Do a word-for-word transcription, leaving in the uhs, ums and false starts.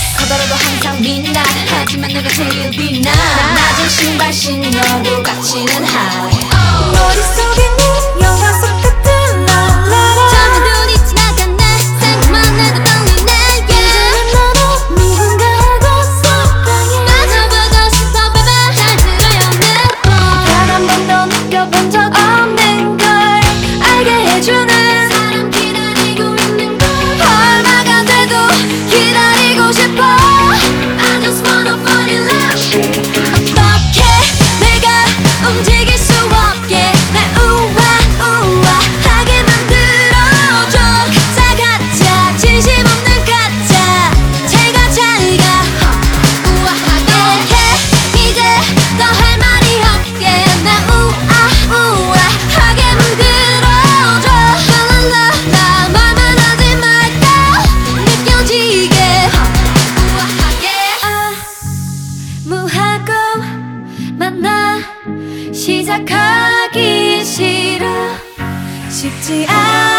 커다라도 항상 빛나. 하지만 내가 제일 빛나. 낮은 신발 신어도 깍지는 하이. 머릿속에 네 영화 속 같은 랄라라. 처음에 눈이 지나갔네. 생각만 해도 떨리네. 이제는 나도 누군가 하고 사랑해. 맞아보고 싶어 baby. 잘 들어요 내 말. 단 한 번도 느껴본 적 없는 걸 알게 해주는 사람 기다리고 있는 걸 얼마가 돼도 기다리고 싶어. I just wanna fall in love. 어떻게 내가 움직일 수 없게 날 우아우아하게 만들어줘. 가짜 가짜 진심 없는 가짜 제가 잘가 우아하게 해. 이제 더 할 말이 없게 날 우아우아하게 만들어줘. 랄랄라 말만 하지 말고 느껴지게 우아하게. 무하고 만나 시작하기 싫어. 쉽지 않아